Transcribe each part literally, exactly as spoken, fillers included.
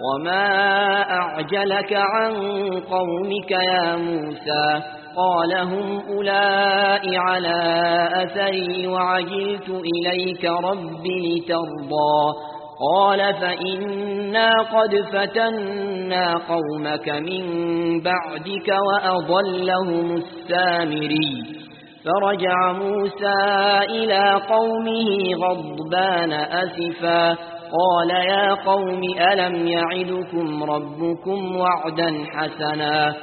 وما أعجلك عن قومك يا موسى قال هم أولئك على أثري وعجلت إليك رب لترضى قال فإنا قد فتنا قومك من بعدك وأضلهم السامري فرجع موسى إلى قومه غضبان أسفا قال يا قوم ألم يعدكم ربكم وعدا حسنا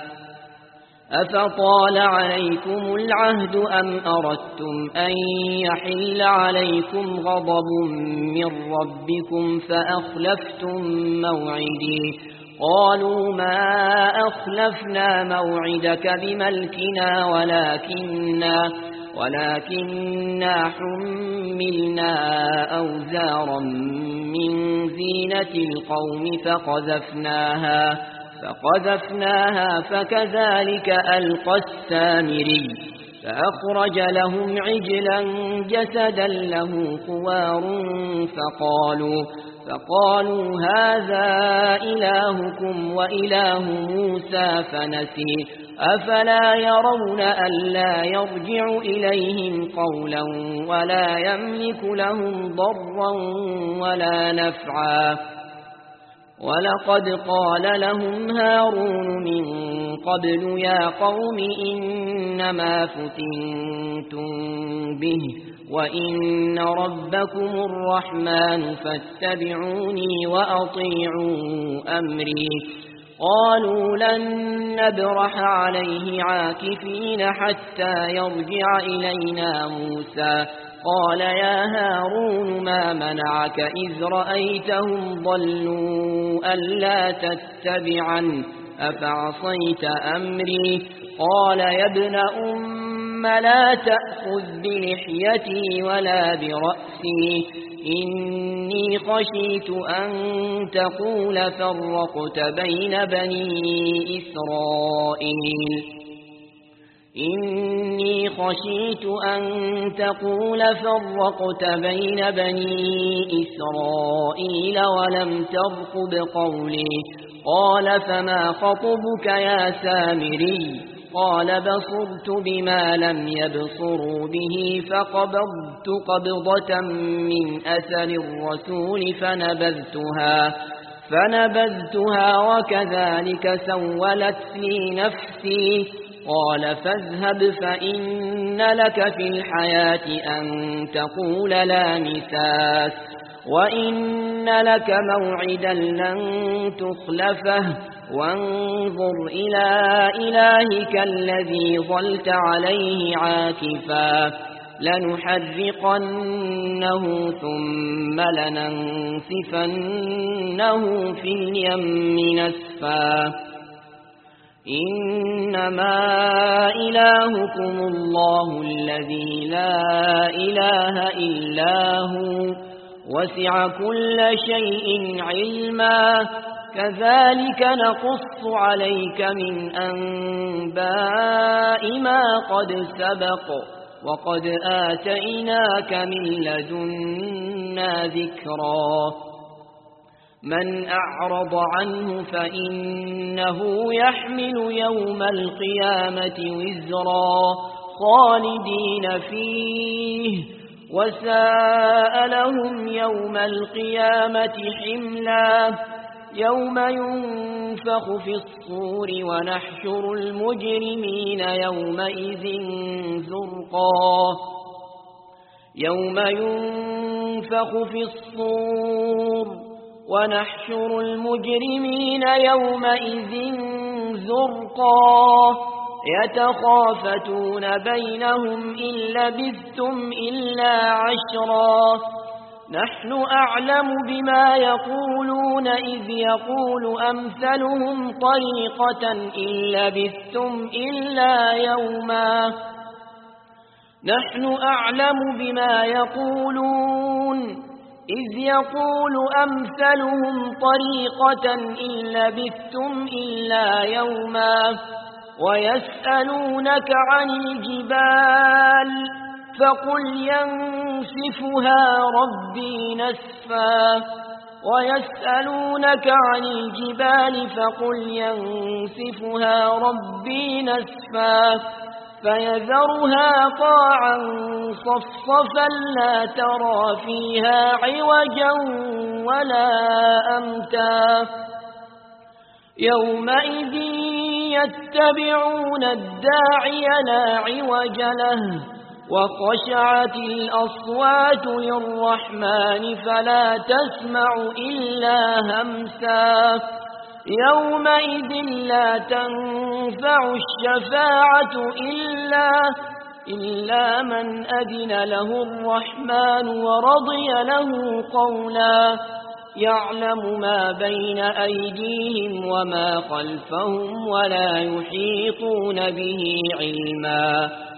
أفطال عليكم العهد أم أردتم أن يحل عليكم غضب من ربكم فأخلفتم موعدي قالوا ما أخلفنا موعدك بملكنا ولكننا ولكننا حملنا أوزارا من زينة القوم فقذفناها فقذفناها فكذلك ألقى السامري فأخرج لهم عجلا جسدا له خوار فقالوا فقالوا هذا إلهكم وإله موسى فنسي أفلا يرون ألا يرجع إليهم قولا ولا يملك لهم ضرا ولا نفعا ولقد قال لهم هارون من قبل يا قوم إنما فتنتم به وإن ربكم الرحمن فاتبعوني وأطيعوا أمري قالوا لن نبرح عليه عاكفين حتى يرجع إلينا موسى قال يا هارون ما منعك إذ رأيتهم ضلوا ألا تتبعا أفعصيت أمري قال يا ابن أم لا تأخذ بلحيتي ولا برأسي إني خشيت أن تقول فرقت بين بني إسرائيل إني خشيت أن تقول فرقت بين بني إسرائيل ولم ترقب قولي قال فما خطبك يا سامري قال بصرت بما لم يبصروا به فقبضت قبضة من أثر الرسول فنبذتها فنبذتها وكذلك سولت لي نفسي قال فاذهب فإن لك في الحياة أن تقول لا مساس وإن لك موعدا لن تخلفه وانظر إلى إلهك الذي ظلت عليه عاكفا لنحرقنه ثم لننسفنه في اليم نسفا إنما إلهكم الله الذي لا إله إلا هو وسع كل شيء علما كذلك نقص عليك من أنباء ما قد سبق وقد آتيناك من لدنا ذكرا من أعرض عنه فإنه يحمل يوم القيامة وزرا خالدين فيه وساء لهم يوم القيامة حملا يوم ينفخ في الصور ونحشر المجرمين يومئذ زرقا يوم ينفخ في الصور ونحشر المجرمين يومئذ زرقا يتخافتون بينهم إن لبثتم إلا عشرا نحن أعلم بما يقولون إذ يقول أمثلهم طريقة إن لبثتم إلا يوما نحن أعلم بما يقولون إذ يقول أمثلهم طريقة إن لبثتم إلا يوما ويسألونك عن الجبال فقل ينسفها ربي نسفا ويسألونك عن الجبال فقل ينسفها ربي نسفا فيذرها قاعا صفصفا لا ترى فيها عوجا ولا أمتا يومئذ يتبعون الداعي لا عوج له وخشعت الأصوات للرحمن فلا تسمع إلا همسا يومئذ لا تنفع الشفاعة إلا, إلا من أذن له الرحمن ورضي له قولا يعلم ما بين أيديهم وما خلفهم ولا يحيطون به علما